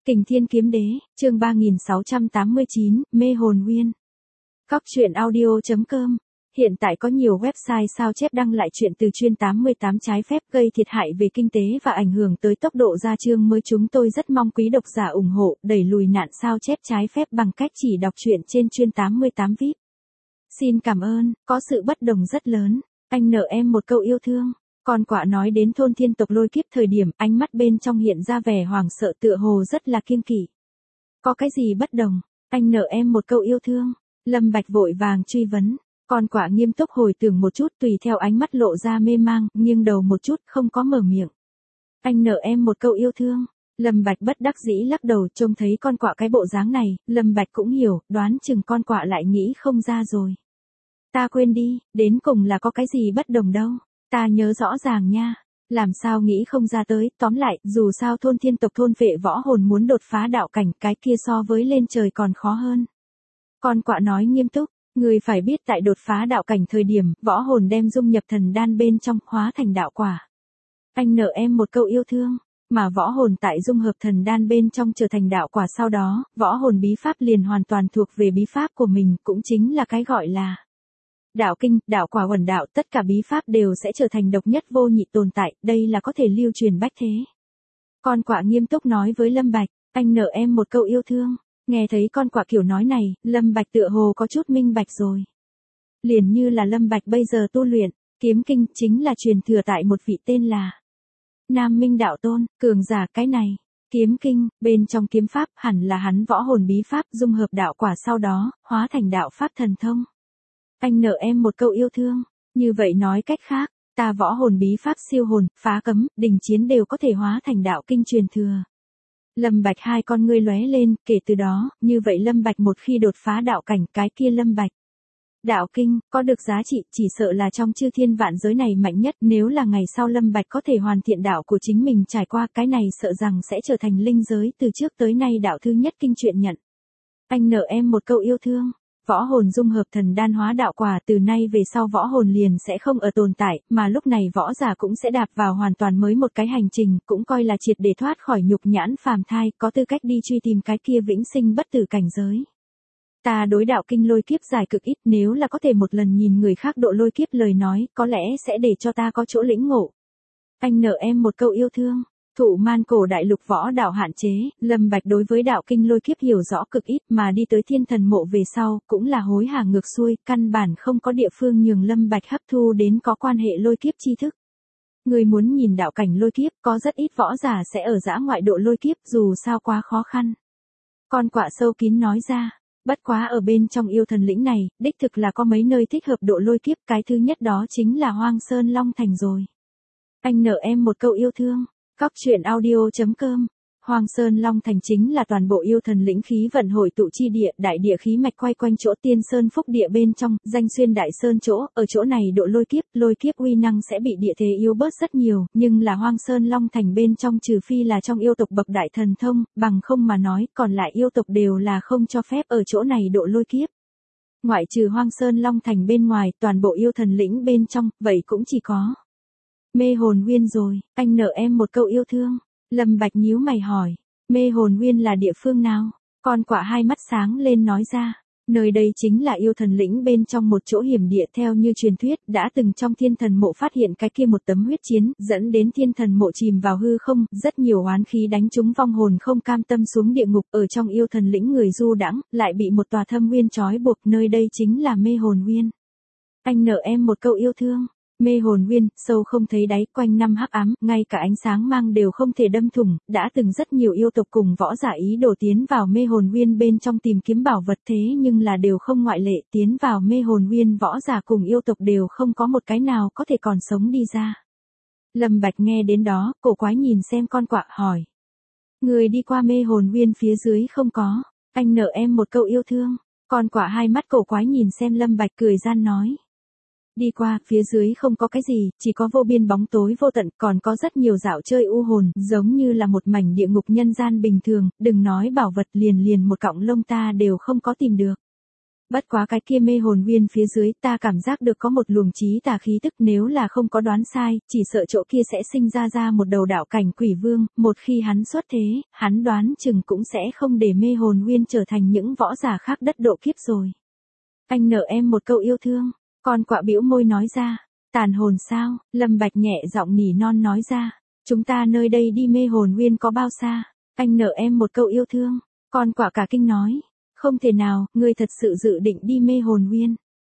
Kình Thiên Kiếm Đế, chương 3689, Mê Hồn Uyên. Cóc truyện audio.com. Hiện tại có nhiều website sao chép đăng lại chuyện từ chuyên 88 trái phép gây thiệt hại về kinh tế và ảnh hưởng tới tốc độ ra chương mới. Chúng tôi rất mong quý độc giả ủng hộ, đẩy lùi nạn sao chép trái phép bằng cách chỉ đọc truyện trên chuyên 88 VIP. Xin cảm ơn, có sự bất đồng rất lớn. Anh nợ em một câu yêu thương. Con quạ nói đến thôn thiên tộc lôi kiếp thời điểm ánh mắt bên trong hiện ra vẻ hoảng sợ tựa hồ rất là kiêng kỵ. Có cái gì bất đồng? Anh nợ em một câu yêu thương. Lâm Bạch vội vàng truy vấn. Con quạ nghiêm túc hồi tưởng một chút tùy theo ánh mắt lộ ra mê mang, nghiêng đầu một chút không có mở miệng. Anh nợ em một câu yêu thương. Lâm Bạch bất đắc dĩ lắc đầu, trông thấy con quạ cái bộ dáng này, Lâm Bạch cũng hiểu, đoán chừng con quạ lại nghĩ không ra rồi. Ta quên đi, đến cùng là có cái gì bất đồng đâu. Ta nhớ rõ ràng nha. Làm sao nghĩ không ra tới, tóm lại, dù sao thôn thiên tộc thôn vệ võ hồn muốn đột phá đạo cảnh, cái kia so với lên trời còn khó hơn. Con quạ nói nghiêm túc, người phải biết tại đột phá đạo cảnh thời điểm, võ hồn đem dung nhập thần đan bên trong, hóa thành đạo quả. Anh nợ em một câu yêu thương, mà võ hồn tại dung hợp thần đan bên trong trở thành đạo quả sau đó, võ hồn bí pháp liền hoàn toàn thuộc về bí pháp của mình, cũng chính là cái gọi là đạo kinh, đạo quả uẩn đạo, tất cả bí pháp đều sẽ trở thành độc nhất vô nhị tồn tại, đây là có thể lưu truyền bách thế. Con quạ nghiêm túc nói với Lâm Bạch, anh nợ em một câu yêu thương. Nghe thấy con quạ kiểu nói này, Lâm Bạch tựa hồ có chút minh bạch rồi. Liền như là Lâm Bạch bây giờ tu luyện, kiếm kinh chính là truyền thừa tại một vị tên là Nam Minh Đạo Tôn, cường giả cái này. Kiếm kinh, bên trong kiếm pháp hẳn là hắn võ hồn bí pháp dung hợp đạo quả sau đó, hóa thành đạo pháp thần thông. Anh nợ em một câu yêu thương, như vậy nói cách khác, ta võ hồn bí pháp siêu hồn, phá cấm, đình chiến đều có thể hóa thành đạo kinh truyền thừa. Lâm Bạch hai con ngươi lóe lên, kể từ đó, như vậy Lâm Bạch một khi đột phá đạo cảnh cái kia Lâm Bạch. Đạo kinh, có được giá trị, chỉ sợ là trong chư thiên vạn giới này mạnh nhất, nếu là ngày sau Lâm Bạch có thể hoàn thiện đạo của chính mình trải qua cái này sợ rằng sẽ trở thành linh giới từ trước tới nay đạo thứ nhất kinh truyện nhận. Anh nợ em một câu yêu thương. Võ hồn dung hợp thần đan hóa đạo quả, từ nay về sau võ hồn liền sẽ không ở tồn tại, mà lúc này võ giả cũng sẽ đạp vào hoàn toàn mới một cái hành trình, cũng coi là triệt để thoát khỏi nhục nhãn phàm thai, có tư cách đi truy tìm cái kia vĩnh sinh bất tử cảnh giới. Ta đối đạo kinh lôi kiếp dài cực ít, nếu là có thể một lần nhìn người khác độ lôi kiếp lời nói, có lẽ sẽ để cho ta có chỗ lĩnh ngộ. Anh nợ em một câu yêu thương. Thụ man cổ đại lục võ đạo hạn chế, Lâm Bạch đối với đạo kinh lôi kiếp hiểu rõ cực ít, mà đi tới thiên thần mộ về sau, cũng là hối hả ngược xuôi, căn bản không có địa phương nhường Lâm Bạch hấp thu đến có quan hệ lôi kiếp tri thức. Người muốn nhìn đạo cảnh lôi kiếp, có rất ít võ giả sẽ ở dã ngoại độ lôi kiếp, dù sao quá khó khăn. Con quạ sâu kín nói ra, bất quá ở bên trong yêu thần lĩnh này, đích thực là có mấy nơi thích hợp độ lôi kiếp, cái thứ nhất đó chính là Hoang Sơn Long Thành rồi. Anh nợ em một câu yêu thương. Cóc truyện audio.com. Hoang Sơn Long Thành chính là toàn bộ yêu thần lĩnh khí vận hội tụ chi địa, đại địa khí mạch quay quanh chỗ Tiên Sơn Phúc địa bên trong, danh xuyên Đại Sơn chỗ, ở chỗ này độ lôi kiếp uy năng sẽ bị địa thế yếu bớt rất nhiều, nhưng là Hoang Sơn Long Thành bên trong trừ phi là trong yêu tộc bậc đại thần thông, bằng không mà nói, còn lại yêu tộc đều là không cho phép ở chỗ này độ lôi kiếp. Ngoại trừ Hoang Sơn Long Thành bên ngoài, toàn bộ yêu thần lĩnh bên trong, vậy cũng chỉ có Mê Hồn Uyên rồi. Anh nợ em một câu yêu thương. Lâm Bạch nhíu mày hỏi, Mê Hồn Uyên là địa phương nào? Con quạ hai mắt sáng lên nói ra, nơi đây chính là yêu thần lĩnh bên trong một chỗ hiểm địa, theo như truyền thuyết, đã từng trong thiên thần mộ phát hiện cái kia một tấm huyết chiến, dẫn đến thiên thần mộ chìm vào hư không, rất nhiều oán khí đánh trúng vong hồn không cam tâm xuống địa ngục, ở trong yêu thần lĩnh người du đãng, lại bị một tòa thâm uyên trói buộc, nơi đây chính là Mê Hồn Uyên. Anh nợ em một câu yêu thương. Mê Hồn Uyên, sâu không thấy đáy, quanh năm hắc ám, ngay cả ánh sáng mang đều không thể đâm thủng, đã từng rất nhiều yêu tộc cùng võ giả ý đồ tiến vào Mê Hồn Uyên bên trong tìm kiếm bảo vật, thế nhưng là đều không ngoại lệ, tiến vào Mê Hồn Uyên võ giả cùng yêu tộc đều không có một cái nào có thể còn sống đi ra. Lâm Bạch nghe đến đó, cổ quái nhìn xem con quạ, hỏi. Người đi qua Mê Hồn Uyên phía dưới không có, anh nợ em một câu yêu thương. Con quạ hai mắt cổ quái nhìn xem Lâm Bạch cười gian nói. Đi qua, phía dưới không có cái gì, chỉ có vô biên bóng tối vô tận, còn có rất nhiều dạo chơi u hồn, giống như là một mảnh địa ngục nhân gian bình thường, đừng nói bảo vật, liền một cọng lông ta đều không có tìm được. Bất quá cái kia mê hồn nguyên phía dưới ta cảm giác được có một luồng trí tà khí tức, nếu là không có đoán sai, chỉ sợ chỗ kia sẽ sinh ra một đầu đạo cảnh quỷ vương, một khi hắn xuất thế, hắn đoán chừng cũng sẽ không để mê hồn nguyên trở thành những võ giả khác đất độ kiếp rồi. Anh nợ em một câu yêu thương, con quạ bĩu môi nói ra, tàn hồn sao, Lâm Bạch nhẹ giọng nỉ non nói ra, chúng ta nơi đây đi mê hồn nguyên có bao xa, anh nợ em một câu yêu thương, con quạ cả kinh nói. Không thể nào, ngươi thật sự dự định đi mê hồn nguyên.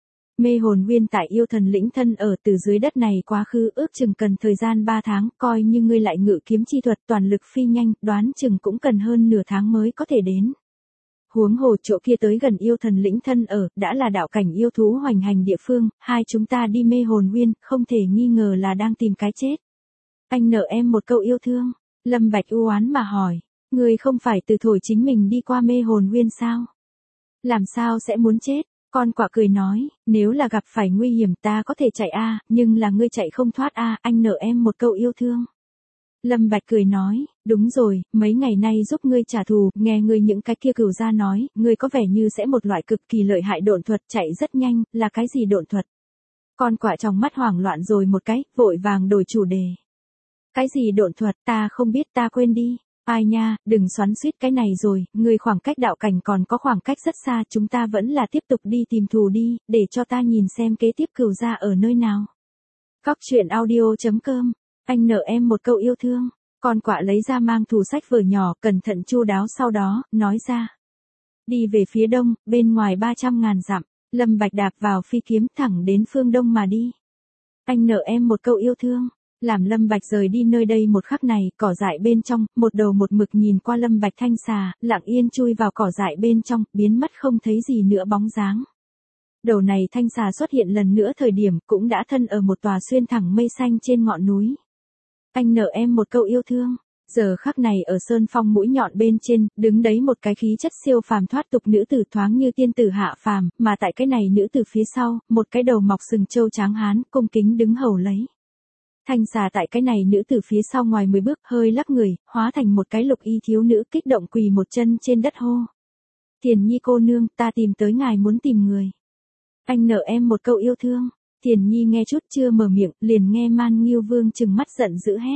Mê hồn nguyên tại yêu thần lĩnh thân ở từ dưới đất này quá khứ ước chừng cần thời gian 3 tháng, coi như ngươi lại ngự kiếm chi thuật toàn lực phi nhanh, đoán chừng cũng cần hơn nửa tháng mới có thể đến. Huống hồ chỗ kia tới gần yêu thần lĩnh thân ở, đã là đạo cảnh yêu thú hoành hành địa phương, hai chúng ta đi mê hồn nguyên, không thể nghi ngờ là đang tìm cái chết. Anh nợ em một câu yêu thương, Lâm Bạch u oán mà hỏi, ngươi không phải từ thổi chính mình đi qua mê hồn nguyên sao? Làm sao sẽ muốn chết? Con quạ cười nói, nếu là gặp phải nguy hiểm ta có thể chạy nhưng là ngươi chạy không thoát anh nợ em một câu yêu thương. Lâm Bạch cười nói, đúng rồi, mấy ngày nay giúp ngươi trả thù, nghe ngươi những cái kia cửu gia nói, ngươi có vẻ như sẽ một loại cực kỳ lợi hại độn thuật chạy rất nhanh, là cái gì độn thuật? Con quạ trong mắt hoảng loạn rồi một cái, vội vàng đổi chủ đề. Cái gì độn thuật, ta không biết, ta quên đi. Ai nha, đừng xoắn xuýt cái này rồi, người khoảng cách đạo cảnh còn có khoảng cách rất xa, chúng ta vẫn là tiếp tục đi tìm thù đi, để cho ta nhìn xem kế tiếp cửu gia ở nơi nào. Góc truyện audio.com, anh nợ em một câu yêu thương, con quạ lấy ra mang thù sách vở nhỏ, cẩn thận chu đáo sau đó, nói ra. Đi về phía đông, bên ngoài 300.000 dặm, Lâm Bạch đạp vào phi kiếm thẳng đến phương đông mà đi. Anh nợ em một câu yêu thương. Làm Lâm Bạch rời đi nơi đây một khắc này, cỏ dại bên trong, một đầu một mực nhìn qua Lâm Bạch thanh xà, lặng yên chui vào cỏ dại bên trong, biến mất không thấy gì nữa bóng dáng. Đầu này thanh xà xuất hiện lần nữa thời điểm, cũng đã thân ở một tòa xuyên thẳng mây xanh trên ngọn núi. Anh nợ em một câu yêu thương. Giờ khắc này ở sơn phong mũi nhọn bên trên, đứng đấy một cái khí chất siêu phàm thoát tục nữ tử thoáng như tiên tử hạ phàm, mà tại cái này nữ tử phía sau, một cái đầu mọc sừng trâu tráng hán, cung kính đứng hầu lấy. Thanh xà tại cái này nữ tử phía sau ngoài 10 bước, hơi lắc người, hóa thành một cái lục y thiếu nữ kích động quỳ một chân trên đất hô. Thiền Nhi cô nương, ta tìm tới ngài muốn tìm người. Anh nợ em một câu yêu thương. Thiền Nhi nghe chút chưa mở miệng, liền nghe Man Nghiêu Vương trừng mắt giận dữ hét.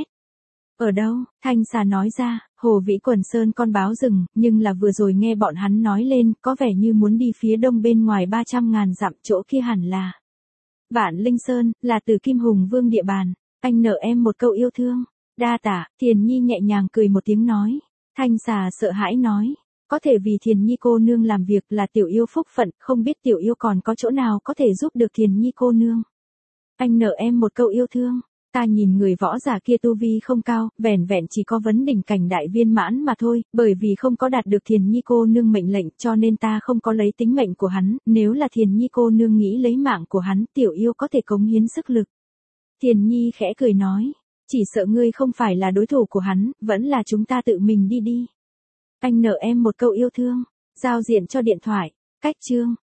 Ở đâu? Thanh xà nói ra, Hồ Vĩ Quần Sơn con báo rừng, nhưng là vừa rồi nghe bọn hắn nói lên, có vẻ như muốn đi phía đông bên ngoài 300.000 dặm, chỗ kia hẳn là Vạn Linh Sơn, là từ Kim Hùng Vương địa bàn. Anh nợ em một câu yêu thương. Đa tả, Thiền Nhi nhẹ nhàng cười một tiếng nói. Thanh xà sợ hãi nói. Có thể vì Thiền Nhi cô nương làm việc là tiểu yêu phúc phận, không biết tiểu yêu còn có chỗ nào có thể giúp được Thiền Nhi cô nương. Anh nợ em một câu yêu thương. Ta nhìn người võ giả kia tu vi không cao, vẻn vẹn chỉ có vấn đỉnh cảnh đại viên mãn mà thôi, bởi vì không có đạt được Thiền Nhi cô nương mệnh lệnh cho nên ta không có lấy tính mệnh của hắn, nếu là Thiền Nhi cô nương nghĩ lấy mạng của hắn, tiểu yêu có thể cống hiến sức lực. Thiền Nhi khẽ cười nói, chỉ sợ ngươi không phải là đối thủ của hắn, vẫn là chúng ta tự mình đi đi. Anh nợ em một câu yêu thương, giao diện cho điện thoại, cách chương.